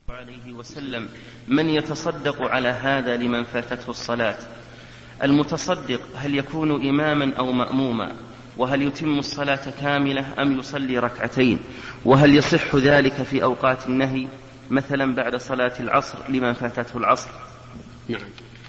عليه وسلم من يتصدق على هذا لمن فاتته الصلاة؟ المتصدق هل يكون إماما أو مأموما؟ وهل يتم الصلاة كاملة أم يصلي ركعتين؟ وهل يصح ذلك في أوقات النهي مثلا بعد صلاة العصر لمن فاتته العصر؟ نعم.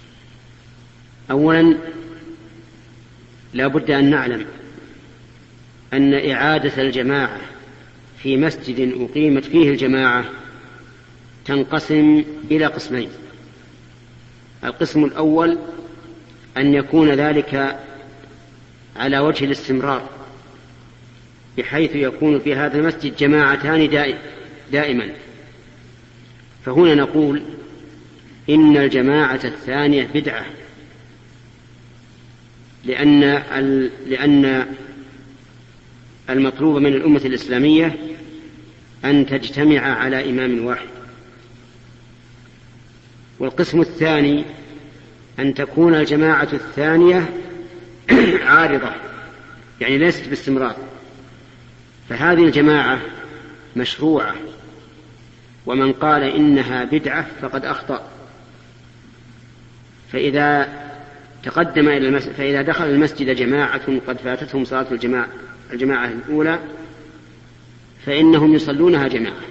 أولا لا بد أن نعلم أن إعادة الجماعة في مسجد أقيمت فيه الجماعة تنقسم إلى قسمين. القسم الأول أن يكون ذلك على وجه الاستمرار، بحيث يكون في هذا المسجد جماعتان دائما. فهنا نقول إن الجماعة الثانية بدعة، لأن المطلوب من الأمة الإسلامية أن تجتمع على إمام واحد. والقسم الثاني أن تكون الجماعة الثانية عارضة، يعني ليست باستمرار، فهذه الجماعة مشروعة، ومن قال إنها بدعة فقد أخطأ. فإذا دخل المسجد جماعة قد فاتتهم صلاة الجماعة الأولى فإنهم يصلونها جماعة،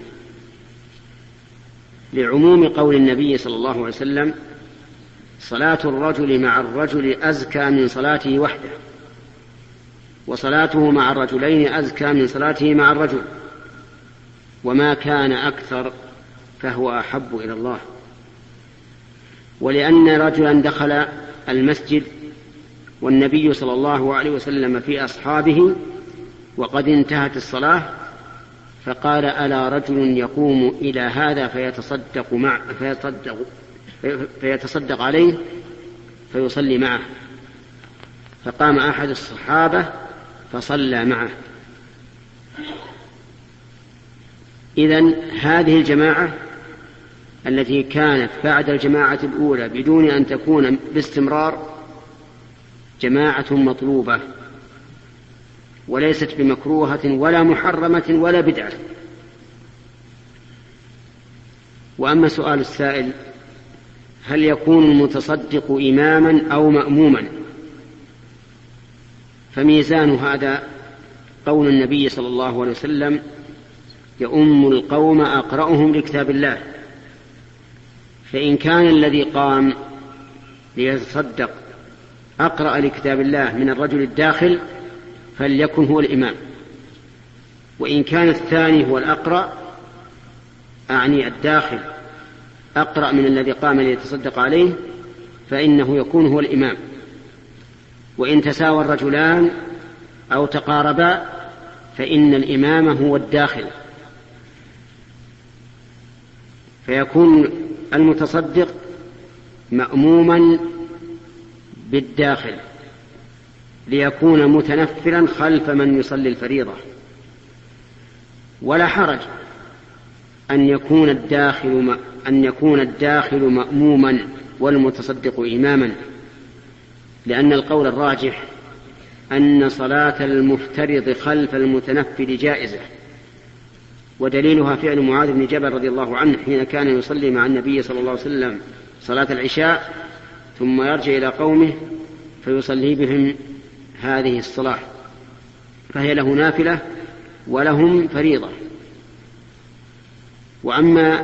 لعموم قول النبي صلى الله عليه وسلم: صلاة الرجل مع الرجل أزكى من صلاته وحده، وصلاته مع الرجلين أزكى من صلاته مع الرجل، وما كان أكثر فهو أحب إلى الله. ولأن رجلا دخل المسجد والنبي صلى الله عليه وسلم في أصحابه وقد انتهت الصلاة، فقال: ألا رجل يقوم إلى هذا فيتصدق عليه فيصلي معه؟ فقام أحد الصحابة فصلى معه. إذن هذه الجماعة التي كانت بعد الجماعة الأولى بدون أن تكون باستمرار جماعة مطلوبة، وليست بمكروهة ولا محرمة ولا بدعة. وأما سؤال السائل: هل يكون المتصدق إماما أو مأموما؟ فميزان هذا قول النبي صلى الله عليه وسلم: يؤم القوم أقرأهم لكتاب الله. فإن كان الذي قام ليتصدق أقرأ لكتاب الله من الرجل الداخل فليكن هو الإمام، وإن كان الثاني هو الأقرأ، أعني الداخل أقرأ من الذي قام ليتصدق عليه، فإنه يكون هو الإمام. وإن تساوى الرجلان أو تقاربا فإن الإمام هو الداخل، فيكون المتصدق مأموما بالداخل ليكون متنفلا خلف من يصلي الفريضة. ولا حرج أن يكون الداخل مأموما والمتصدق إماما، لأن القول الراجح أن صلاة المفترض خلف المتنفل جائزة، ودليلها فعل معاذ بن جبل رضي الله عنه حين كان يصلي مع النبي صلى الله عليه وسلم صلاة العشاء ثم يرجع إلى قومه فيصلي بهم هذه الصلاة، فهي له نافلة ولهم فريضة. وأما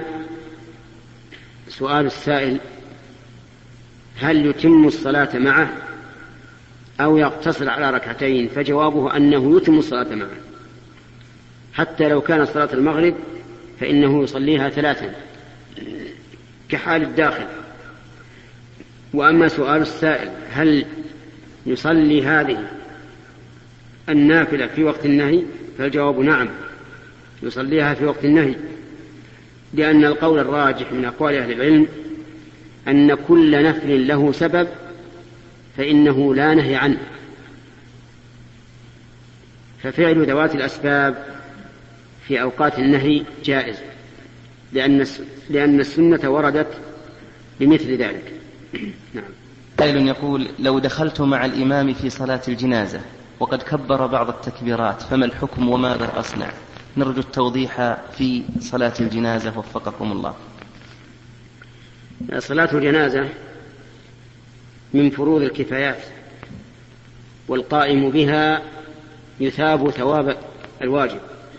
سؤال السائل: هل يتم الصلاة معه أو يقتصر على ركعتين؟ فجوابه أنه يتم الصلاة معه، حتى لو كانت صلاة المغرب فإنه يصليها 3 كحال الداخل. وأما سؤال السائل: هل يصلي هذه النافلة في وقت النهي؟ فالجواب نعم، يصليها في وقت النهي، لأن القول الراجح من أقوال أهل العلم أن كل نفل له سبب فإنه لا نهي عنه، ففعل ذوات الأسباب في أوقات النهي جائز، لأن السنة وردت بمثل ذلك. نعم. سائل يقول: لو دخلت مع الإمام في صلاة الجنازة وقد كبر بعض التكبيرات فما الحكم وماذا أصنع؟ نرجو التوضيح في صلاة الجنازة وفقكم الله. صلاة الجنازة من فروض الكفايات، والقائم بها يثاب ثواب الواجب.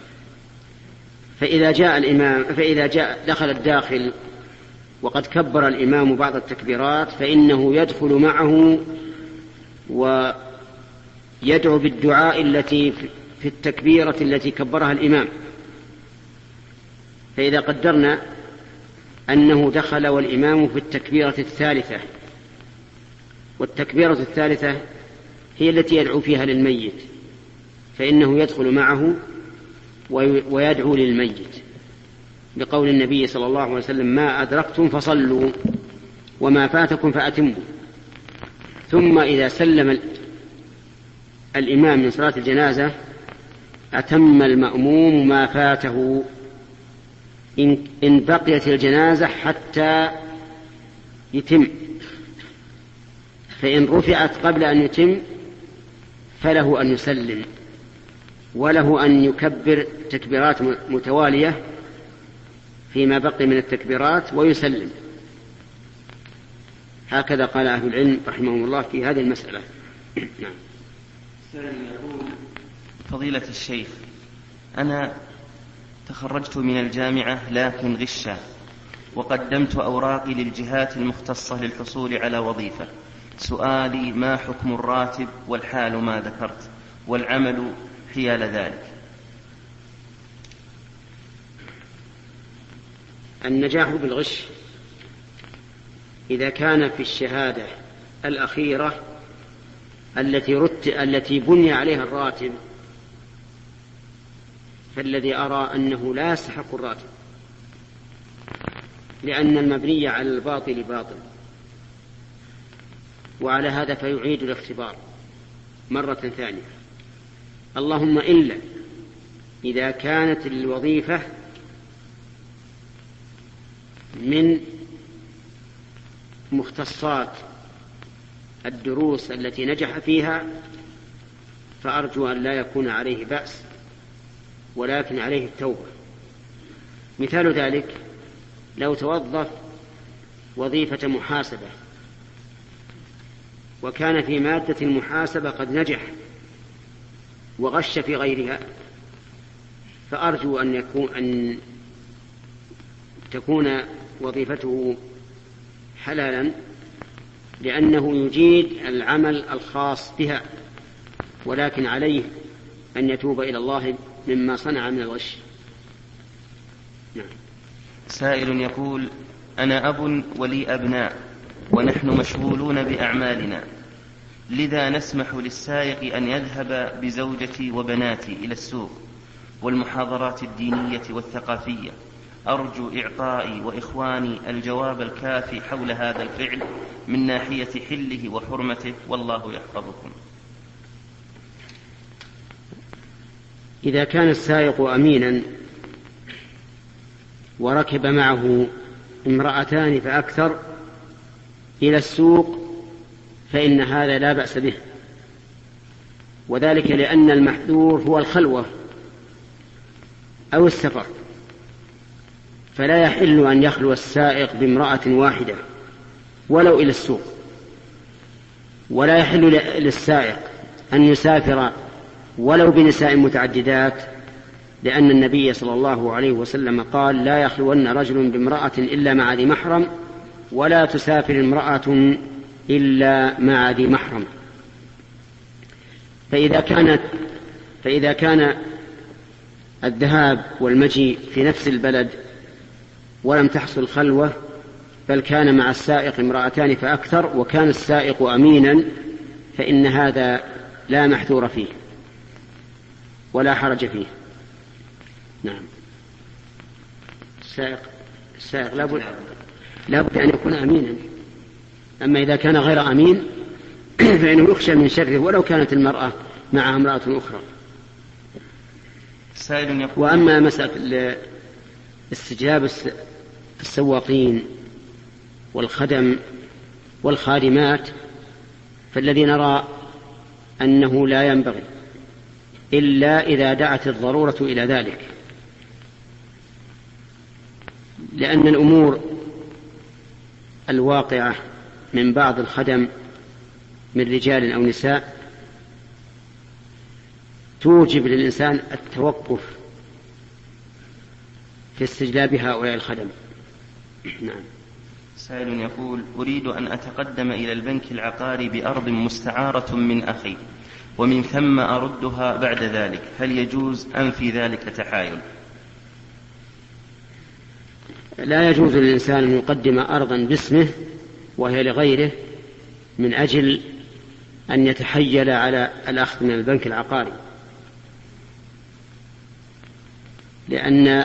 فإذا دخل الداخل وقد كبر الإمام بعض التكبيرات فإنه يدخل معه ويدعو بالدعاء التي في التكبيرة التي كبرها الإمام. فإذا قدرنا أنه دخل والإمام في التكبيرة الثالثة، والتكبيرة الثالثة هي التي يدعو فيها للميت، فإنه يدخل معه ويدعو للميت بقول النبي صلى الله عليه وسلم: ما أدركتم فصلوا وما فاتكم فأتموا. ثم إذا سلم الإمام من صلاة الجنازة أتم المأموم ما فاته إن بقيت الجنازة حتى يتم، فإن رفعت قبل أن يتم فله أن يسلم، وله أن يكبر تكبيرات متوالية فيما بقي من التكبيرات ويسلم. هكذا قال أهل العلم رحمهم الله في هذه المسألة. نعم. يقول: فضيلة الشيخ، أنا تخرجت من الجامعة لكن غشا، وقدمت أوراقي للجهات المختصة للحصول على وظيفة. سؤالي: ما حكم الراتب والحال ما ذكرت والعمل حيال ذلك؟ النجاح بالغش إذا كان في الشهادة الأخيرة التي بني عليها الراتب، فالذي أرى أنه لا يستحق الراتب، لأن المبني على الباطل باطل، وعلى هذا فيعيد الاختبار مرة ثانية. اللهم إلا إذا كانت الوظيفة من مختصات الدروس التي نجح فيها، فأرجو أن لا يكون عليه بأس، ولكن عليه التوبة. مثال ذلك: لو توظف وظيفة محاسبة وكان في مادة المحاسبة قد نجح وغش في غيرها، فأرجو أن تكون وظيفته حلالا، لأنه يجيد العمل الخاص بها، ولكن عليه أن يتوب إلى الله مما صنع من الغش. نعم. سائل يقول: أنا أب ولي أبناء ونحن مشغولون بأعمالنا، لذا نسمح للسائق أن يذهب بزوجتي وبناتي إلى السوق والمحاضرات الدينية والثقافية. أرجو إعطائي وإخواني الجواب الكافي حول هذا الفعل من ناحية حله وحرمته، والله يحفظكم. إذا كان السائق أمينا وركب معه امرأتان فأكثر إلى السوق فإن هذا لا بأس به، وذلك لأن المحذور هو الخلوة أو السفر، فلا يحل أن يخلو السائق بامرأة واحدة ولو إلى السوق، ولا يحل للسائق أن يسافر ولو بنساء متعددات، لأن النبي صلى الله عليه وسلم قال: لا يخلون رجل بامرأة إلا مع ذي محرم، ولا تسافر امرأة إلا مع ذي محرم. فإذا كان الذهاب والمجيء في نفس البلد ولم تحصل خلوة، بل كان مع السائق امرأتان فأكثر وكان السائق أمينا، فإن هذا لا محذور فيه ولا حرج فيه. نعم. السائق لابد أن يكون أمينا، أما إذا كان غير أمين فإنه يخشى من شره ولو كانت المرأة مع امرأة أخرى. وأما مسألة استجاب السواقين والخدم والخادمات، فالذي نرى أنه لا ينبغي إلا إذا دعت الضرورة إلى ذلك، لأن الأمور الواقعة من بعض الخدم من رجال أو نساء توجب للإنسان التوقف في استجلاب هؤلاء الخدم. نعم. سائل يقول: أريد أن أتقدم إلى البنك العقاري بأرض مستعارة من أخي ومن ثم أردها بعد ذلك، هل يجوز أم في ذلك تحايل؟ لا يجوز للإنسان أن يقدم أرضا باسمه وهي لغيره من أجل أن يتحيل على الأخذ من البنك العقاري، لأن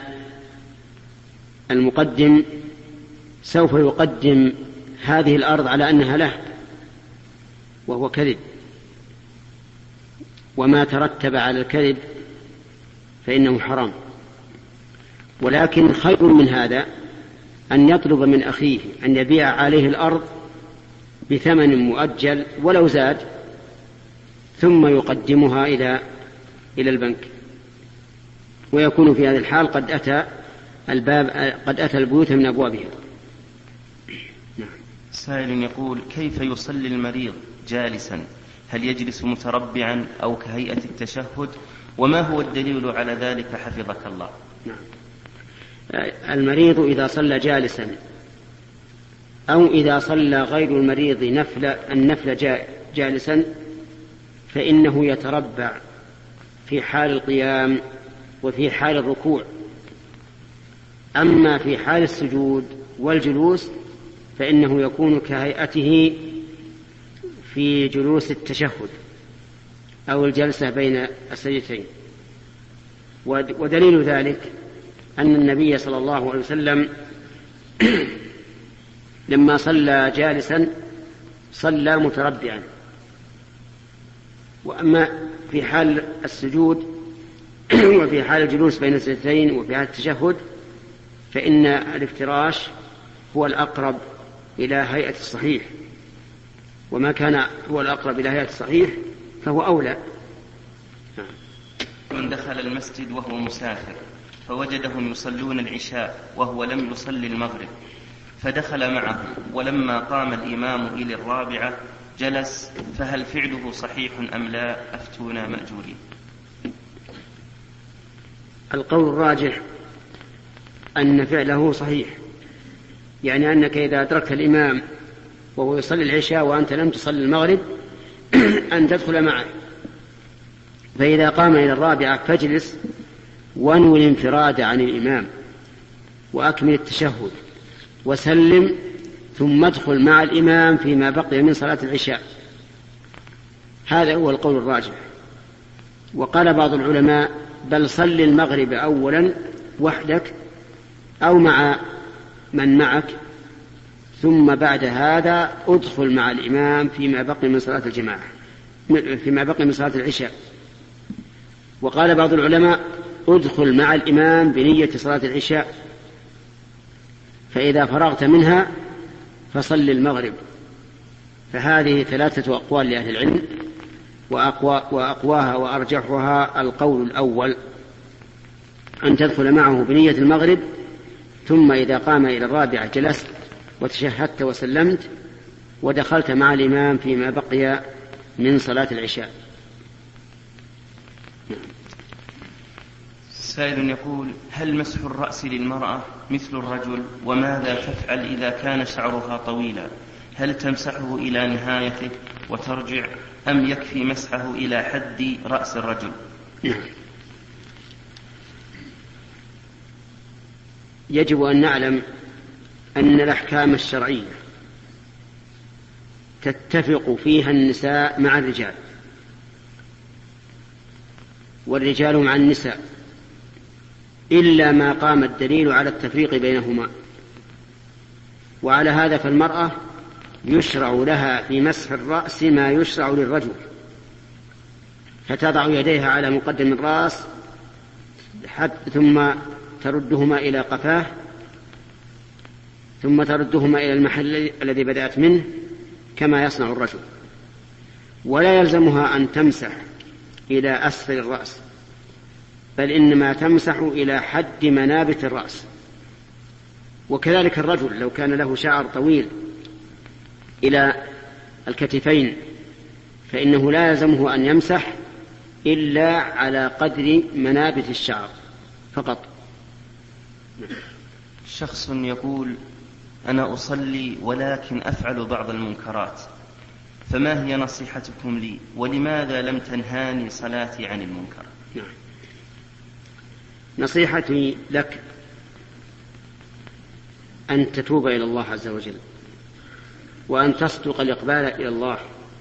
المقدم سوف يقدم هذه الأرض على أنها له، وهو كذب، وما ترتب على الكذب فإنه حرام. ولكن خير من هذا أن يطلب من أخيه أن يبيع عليه الأرض بثمن مؤجل ولو زاد، ثم يقدمها إلى البنك، ويكون في هذه الحال قد أتى البيوت من أبوابها. سائل يقول: كيف يصلي المريض جالسا؟ هل يجلس متربعا أو كهيئة التشهد؟ وما هو الدليل على ذلك حفظك الله؟ المريض إذا صلى جالسا أو إذا صلى غير المريض النفل جالسا فإنه يتربع في حال القيام وفي حال الركوع. أما في حال السجود والجلوس فإنه يكون كهيئته في جلوس التشهد أو الجلسة بين السجدتين. ودليل ذلك أن النبي صلى الله عليه وسلم لما صلى جالسا صلى متربعا. وأما في حال السجود وفي حال الجلوس بين السجدتين وفي حال التشهد فإن الافتراش هو الأقرب إلى هيئة الصحيح، وما كان هو الأقرب إلى هيئة الصحيح فهو أولى. من دخل المسجد وهو مسافر فوجدهم يصلون العشاء وهو لم يصلي المغرب، فدخل معهم، ولما قام الإمام إلى الرابعة جلس، فهل فعله صحيح أم لا؟ أفتونا مأجورين. القول الراجح أن فعله صحيح، يعني أنك إذا أدركت الإمام وهو يصلي العشاء وأنت لم تصلي المغرب أن تدخل معه، فإذا قام إلى الرابعة فاجلس وانوي الانفراد عن الإمام وأكمل التشهد وسلم، ثم ادخل مع الإمام فيما بقي من صلاة العشاء. هذا هو القول الراجح. وقال بعض العلماء: بل صل المغرب أولا وحدك أو مع من معك، ثم بعد هذا ادخل مع الإمام فيما بقي من صلاة الجماعة، فيما بقي من صلاة العشاء. وقال بعض العلماء: ادخل مع الإمام بنية صلاة العشاء، فإذا فرغت منها فصل المغرب. فهذه 3 أقوال لأهل العلم، وأقواها وأرجحها القول الأول، أن تدخل معه بنية المغرب، ثم إذا قام إلى الرابعة جلست وتشهدت وسلمت ودخلت مع الإمام فيما بقي من صلاة العشاء. سائل يقول: هل مسح الرأس للمرأة مثل الرجل؟ وماذا تفعل إذا كان شعرها طويلا؟ هل تمسحه إلى نهايته وترجع، أم يكفي مسحه إلى حد رأس الرجل؟ يجب أن نعلم أن الأحكام الشرعية تتفق فيها النساء مع الرجال، والرجال مع النساء، إلا ما قام الدليل على التفريق بينهما. وعلى هذا فالمرأة يشرع لها في مسح الرأس ما يشرع للرجل، فتضع يديها على مقدم الرأس ثم تردهما إلى قفاه، ثم تردهما إلى المحل الذي بدأت منه كما يصنع الرجل، ولا يلزمها أن تمسح إلى أسفل الرأس، بل إنما تمسح إلى حد منابت الرأس. وكذلك الرجل لو كان له شعر طويل إلى الكتفين فإنه لا يلزمه أن يمسح إلا على قدر منابت الشعر فقط. شخص يقول: أنا أصلي ولكن أفعل بعض المنكرات، فما هي نصيحتكم لي، ولماذا لم تنهاني صلاتي عن المنكر؟ نصيحتي لك أن تتوب إلى الله عز وجل، وأن تصدق الإقبال إلى الله،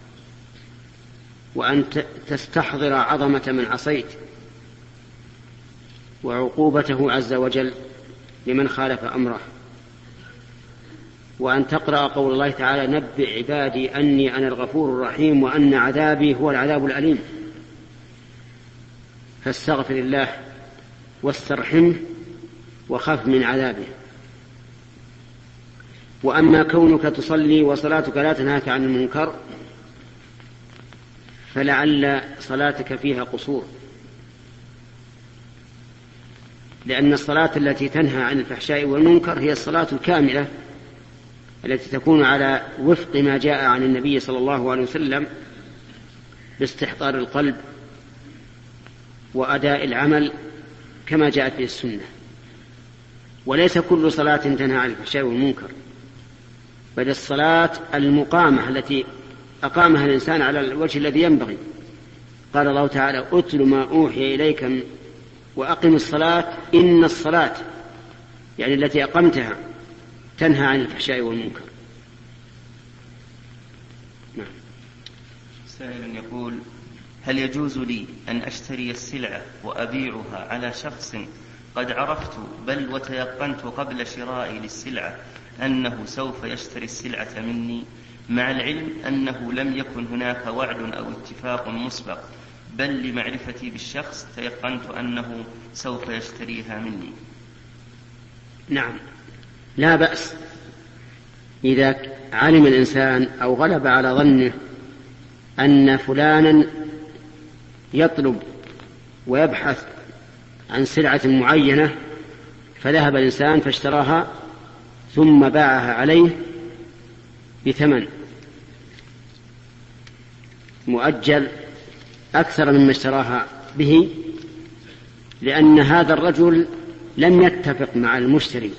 وأن تستحضر عظمة من عصيت وعقوبته عز وجل لمن خالف أمره، وأن تقرأ قول الله تعالى: نبئ عبادي أني أنا الغفور الرحيم وأن عذابي هو العذاب الأليم. فاستغفر الله واسترحمه وخف من عذابه. وأما كونك تصلي وصلاتك لا تنهاك عن المنكر فلعل صلاتك فيها قصور، لأن الصلاة التي تنهى عن الفحشاء والمنكر هي الصلاة الكاملة التي تكون على وفق ما جاء عن النبي صلى الله عليه وسلم باستحضار القلب وأداء العمل كما جاءت به السنة. وليس كل صلاة تنهى عن الفحشاء والمنكر، بل الصلاة المقامة التي أقامها الإنسان على الوجه الذي ينبغي. قال الله تعالى: أتل ما أوحي إليك وأقم الصلاة إن الصلاة، يعني التي أقمتها، تنهى عن الفحشاء والمنكر. نعم. سائل يقول: هل يجوز لي أن أشتري السلعة وأبيعها على شخص قد عرفت بل وتيقنت قبل شرائي للسلعة أنه سوف يشتري السلعة مني، مع العلم أنه لم يكن هناك وعد أو اتفاق مسبق، بل لمعرفتي بالشخص تيقنت أنه سوف يشتريها مني؟ نعم، لا بأس إذا علم الإنسان أو غلب على ظنه أن فلانا يطلب ويبحث عن سلعة معينة، فذهب الإنسان فاشتراها ثم باعها عليه بثمن مؤجل أكثر مما اشتراها به، لأن هذا الرجل لم يتفق مع المشتري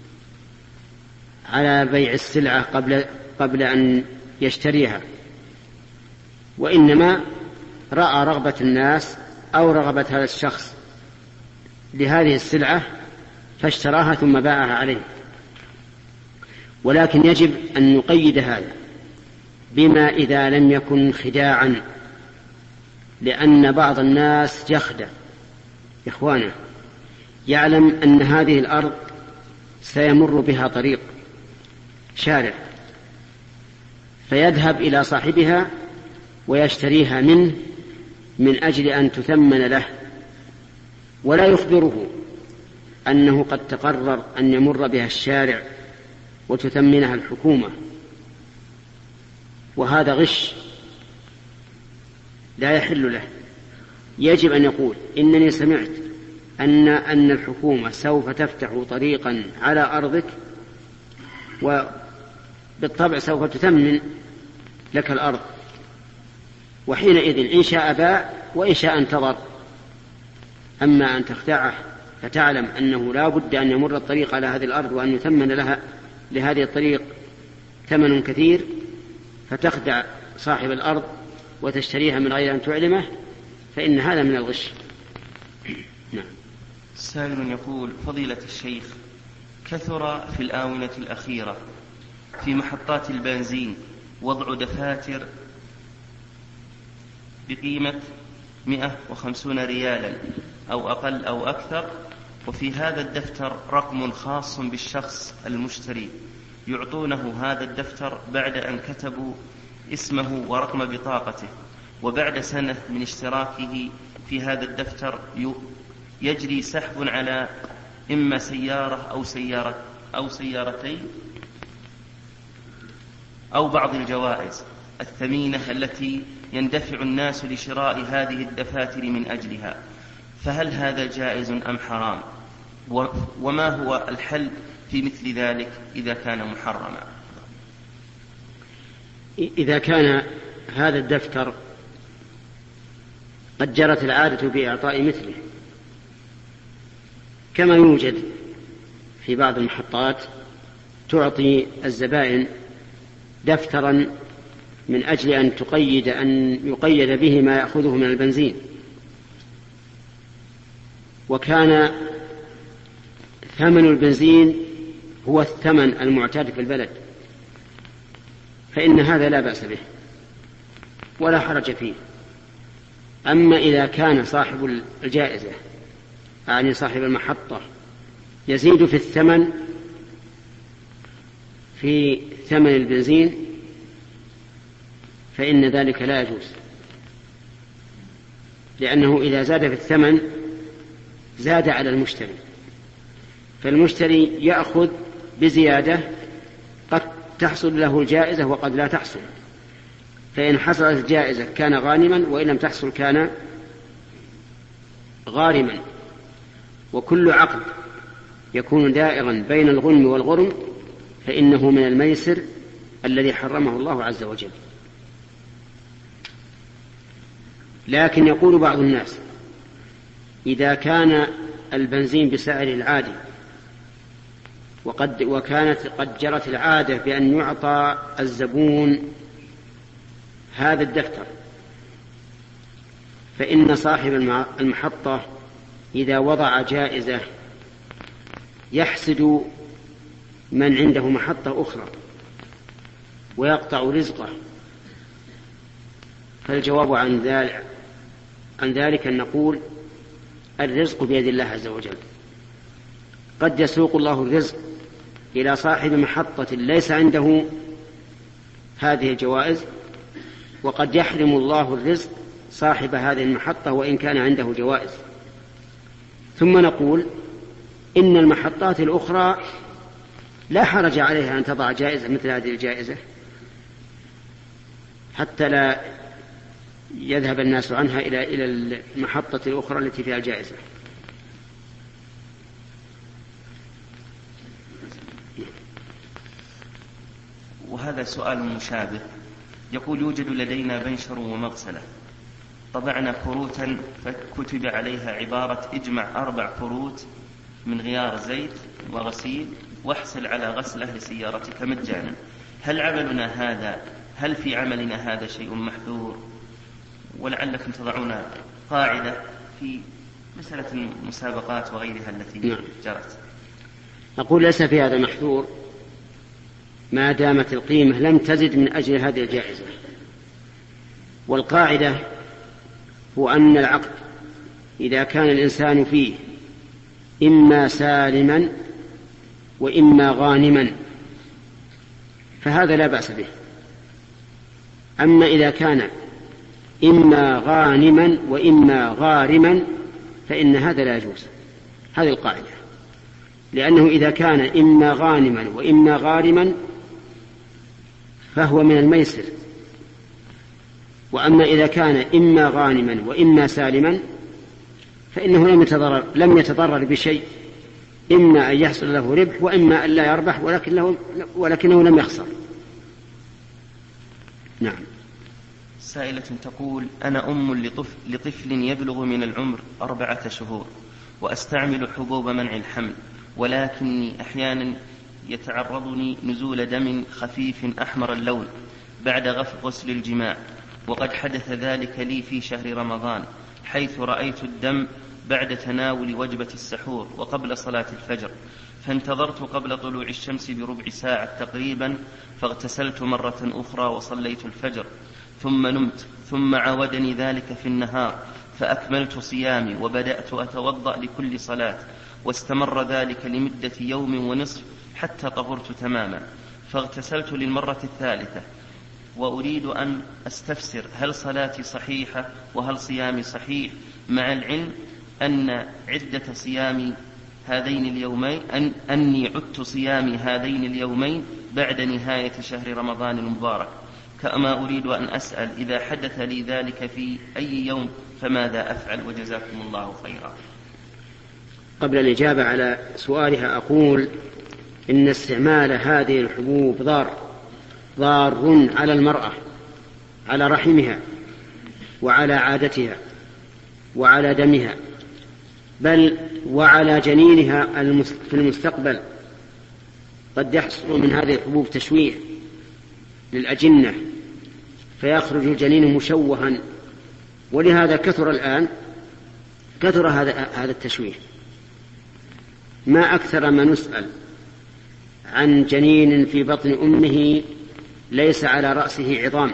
على بيع السلعة قبل أن يشتريها، وإنما رأى رغبة الناس أو رغبة هذا الشخص لهذه السلعة فاشتراها ثم باعها عليه. ولكن يجب أن نقيد هذا بما إذا لم يكن خداعا، لأن بعض الناس يخدع إخوانه، يعلم أن هذه الأرض سيمر بها طريق شارع، فيذهب إلى صاحبها ويشتريها منه من أجل أن تثمن له، ولا يخبره أنه قد تقرر أن يمر بها الشارع وتثمنها الحكومة، وهذا غش لا يحل له. يجب أن يقول: إنني سمعت أن الحكومة سوف تفتح طريقا على أرضك، وبالطبع سوف تثمن لك الأرض، وحينئذ إن شاء باع وإن شاء انتظر. أما أن تخدعه فتعلم أنه لا بد أن يمر الطريق على هذه الأرض وأن يثمن لها لهذه الطريق ثمن كثير، فتخدع صاحب الأرض وتشتريها من غير أن تعلمه، فإن هذا من الغش. نعم. سائل يقول: فضيلة الشيخ، كثر في الآونة الأخيرة في محطات البنزين وضع دفاتر بقيمة 150 ريالا أو أقل أو أكثر، وفي هذا الدفتر رقم خاص بالشخص المشتري، يعطونه هذا الدفتر بعد أن كتبوا اسمه ورقم بطاقته، وبعد سنة من اشتراكه في هذا الدفتر يجري سحب على إما سيارة أو سيارتين أو بعض الجوائز الثمينة التي يندفع الناس لشراء هذه الدفاتر من أجلها، فهل هذا جائز أم حرام؟ وما هو الحل في مثل ذلك إذا كان محرما؟ إذا كان هذا الدفتر قد جرت العادة بإعطاء مثله، كما يوجد في بعض المحطات تعطي الزبائن دفترا من أجل أن يقيد به ما يأخذه من البنزين، وكان ثمن البنزين هو الثمن المعتاد في البلد، فإن هذا لا بأس به ولا حرج فيه. أما إذا كان صاحب الجائزة يعني صاحب المحطة يزيد في الثمن في ثمن البنزين فإن ذلك لا يجوز، لأنه إذا زاد في الثمن زاد على المشتري، فالمشتري يأخذ بزيادة قد تحصل له الجائزة وقد لا تحصل، فإن حصلت الجائزة كان غانما، وإن لم تحصل كان غارما. وكل عقد يكون دائرا بين الغنم والغرم فإنه من الميسر الذي حرمه الله عز وجل. لكن يقول بعض الناس إذا كان البنزين بسعر العادي وكانت قد جرت العادة بأن يعطى الزبون هذا الدفتر، فإن صاحب المحطة إذا وضع جائزة يحسد من عنده محطة أخرى ويقطع رزقه. فالجواب عن ذلك أن نقول الرزق بيد الله عز وجل. قد يسوق الله الرزق إلى صاحب محطة ليس عنده هذه الجوائز، وقد يحرم الله الرزق صاحب هذه المحطة وإن كان عنده جوائز. ثم نقول إن المحطات الأخرى لا حرج عليها أن تضع جائزة مثل هذه الجائزة حتى لا يذهب الناس عنها إلى المحطة الأخرى التي فيها الجائزة. وهذا سؤال مشابه، يقول يوجد لدينا بنشر ومغسلة، طبعنا كروتا فكتب عليها عبارة اجمع 4 كروت من غيار زيت وغسيل واحصل على غسله لسيارتك مجانا. هل في عملنا هذا شيء محذور؟ ولعلكم تضعون قاعدة في مسألة المسابقات وغيرها التي جرت. أقول ليس في هذا محذور ما دامت القيمة لم تزد من أجل هذه الجائزة. والقاعدة هو أن العقد إذا كان الإنسان فيه إما سالما وإما غانما فهذا لا بأس به. أما إذا كان إما غانما وإما غارما فإن هذا لا يجوز. هذه القاعدة، لأنه إذا كان إما غانما وإما غارما فهو من الميسر، وأما إذا كان إما غانما وإما سالما فإنه لم يتضرر بشيء، إما أن يحصل له ربح وإما أن لا يربح ولكنه لم يخسر. نعم. سائلة تقول أنا أم لطفل يبلغ من العمر 4 شهور وأستعمل حبوب منع الحمل، ولكني أحيانا يتعرضني نزول دم خفيف أحمر اللون بعد غسل الجماع، وقد حدث ذلك لي في شهر رمضان حيث رأيت الدم بعد تناول وجبة السحور وقبل صلاة الفجر، فانتظرت قبل طلوع الشمس بربع ساعة تقريبا فاغتسلت مرة أخرى وصليت الفجر ثم نمت، ثم عاودني ذلك في النهار فأكملت صيامي وبدأت أتوضأ لكل صلاة، واستمر ذلك لمدة يوم ونصف حتى طهرت تماما، فاغتسلت للمرة الثالثة وأريد أن أستفسر هل صلاتي صحيحة وهل صيامي صحيح، مع العلم أن عدة صيامي هذين اليومين أني عدت صيامي هذين اليومين بعد نهاية شهر رمضان المبارك. كما أريد أن أسأل إذا حدث لي ذلك في أي يوم فماذا أفعل، وجزاكم الله خيرا. قبل الإجابة على سؤالها أقول إن استعمال هذه الحبوب ضار، ضار على المرأة، على رحمها وعلى عادتها وعلى دمها، بل وعلى جنينها في المستقبل. قد يحصل من هذه الحبوب تشويه للأجنة فيخرج الجنين مشوها، ولهذا كثر هذا التشويه. ما أكثر ما نسأل عن جنين في بطن أمه ليس على رأسه عظام،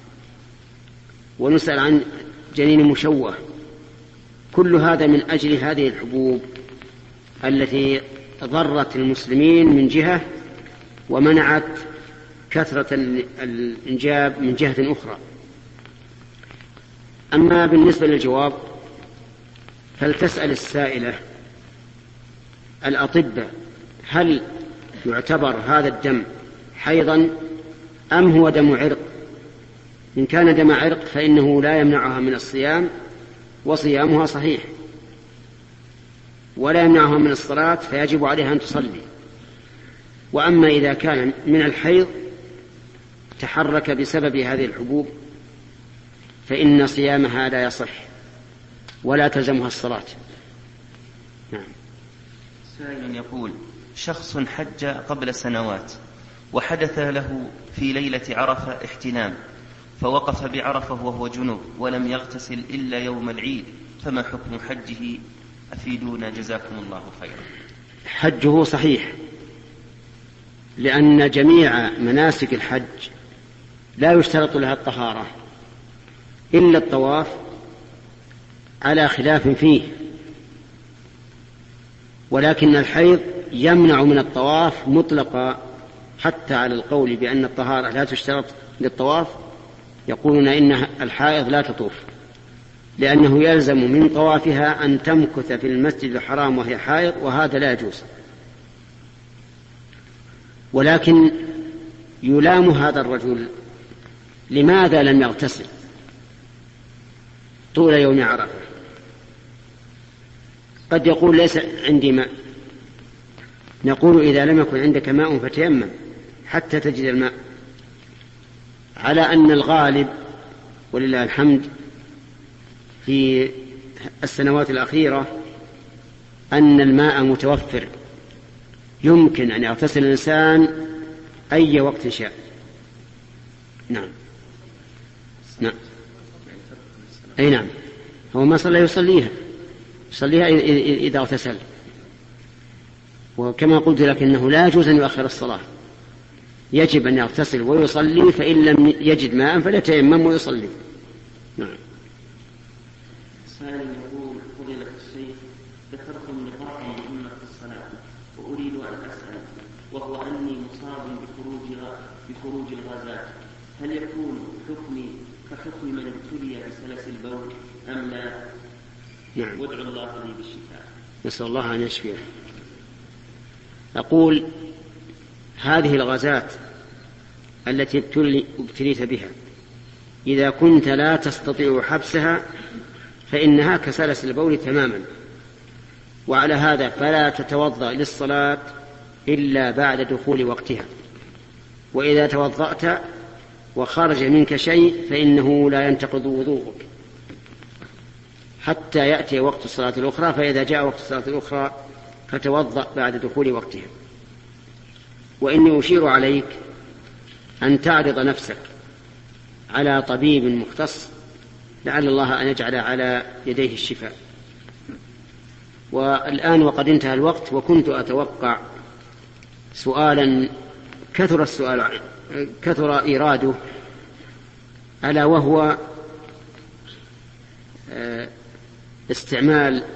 ونسأل عن جنين مشوه. كل هذا من أجل هذه الحبوب التي ضرت المسلمين من جهة ومنعت كثرة الإنجاب من جهة أخرى. أما بالنسبة للجواب فلتسأل السائلة الأطباء هل يعتبر هذا الدم حيضا أم هو دم عرق. إن كان دم عرق فإنه لا يمنعها من الصيام وصيامها صحيح، ولا يمنعها من الصلاة فيجب عليها أن تصلي. وأما إذا كان من الحيض تحرك بسبب هذه الحبوب فإن صيامها لا يصح ولا تلزمها الصلاة. نعم. سائل يقول: شخص حج قبل سنوات وحدث له في ليلة عرفة احتلام، فوقف بعرفة وهو جنوب ولم يغتسل إلا يوم العيد، فما حكم حجه؟ أفيدونا جزاكم الله خيرا. حجه صحيح، لأن جميع مناسك الحج لا يشترط لها الطهارة إلا الطواف على خلاف فيه، ولكن الحيض يمنع من الطواف مطلقا، حتى على القول بأن الطهارة لا تشترط للطواف يقولون إن الحائض لا تطوف، لأنه يلزم من طوافها أن تمكث في المسجد الحرام وهي حائض، وهذا لا يجوز. ولكن يلام هذا الرجل لماذا لم يغتسل طول يوم عرفة؟ قد يقول ليس عندي ماء، نقول إذا لم يكن عندك ماء فتيمم حتى تجد الماء، على أن الغالب ولله الحمد في السنوات الأخيرة أن الماء متوفر، يمكن أن يغتسل الإنسان أي وقت شاء. نعم. نعم. أي نعم، هو ما صلى يصليها إذا اغتسل، وكما قلت لك إنه لا يجوز أن يؤخر الصلاة، يجب أن يغتسل ويصلي، فإن لم يجد ماء فليتيمم ويصلي. نعم. سائل يقول: فضيلة الشيخ، ذكرتم نقاطا مهمة في الصلاة وأريد أن أسأل، وهو أني مصاب بخروج الغازات، هل يكون حكمي كحكم من ابتلي بسلس البول أم لا؟ نعم. وادعو الله لي بالشفاء. نسأل الله أن يشفيه. أقول هذه الغازات التي ابتليت بها إذا كنت لا تستطيع حبسها فإنها كسلس البول تماما، وعلى هذا فلا تتوضأ للصلاة إلا بعد دخول وقتها، وإذا توضأت وخرج منك شيء فإنه لا ينتقض وضوءك حتى يأتي وقت الصلاة الأخرى، فإذا جاء وقت الصلاة الأخرى فتوضأ بعد دخول وقتها. وإني أشير عليك أن تعرض نفسك على طبيب مختص لعل الله أن يجعل على يديه الشفاء. والآن وقد انتهى الوقت، وكنت أتوقع سؤالا كثر إيراده، ألا وهو استعمال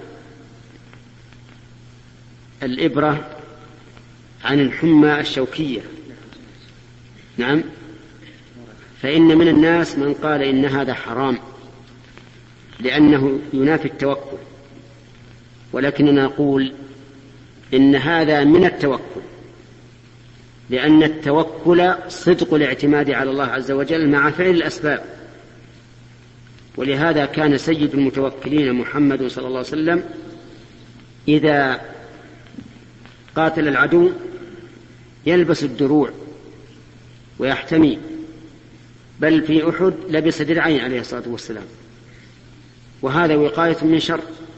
الإبرة عن الحمى الشوكية. نعم. فإن من الناس من قال إن هذا حرام لأنه ينافي التوكل، ولكننا نقول إن هذا من التوكل، لأن التوكل صدق الاعتماد على الله عز وجل مع فعل الأسباب. ولهذا كان سيد المتوكلين محمد صلى الله عليه وسلم إذا قاتل العدو يلبس الدروع ويحتمي، بل في أحد لبس درعين عليه الصلاة والسلام، وهذا وقاية من شر.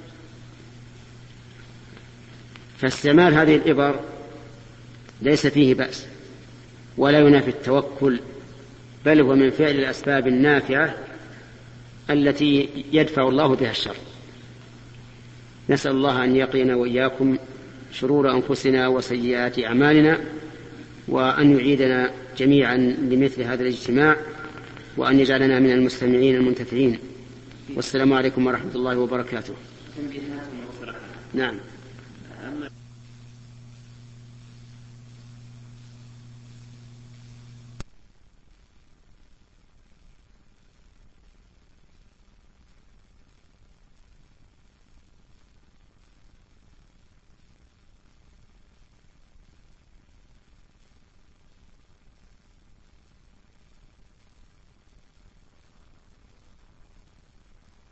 فاستعمال هذه الإبر ليس فيه بأس ولا ينافي التوكل، بل هو من فعل الأسباب النافعة التي يدفع الله بها الشر. نسأل الله أن يقينا وإياكم شرور أنفسنا وسيئات أعمالنا، وأن يعيدنا جميعا لمثل هذا الاجتماع، وأن يجعلنا من المستمعين المنتفعين. والسلام عليكم ورحمة الله وبركاته. نعم.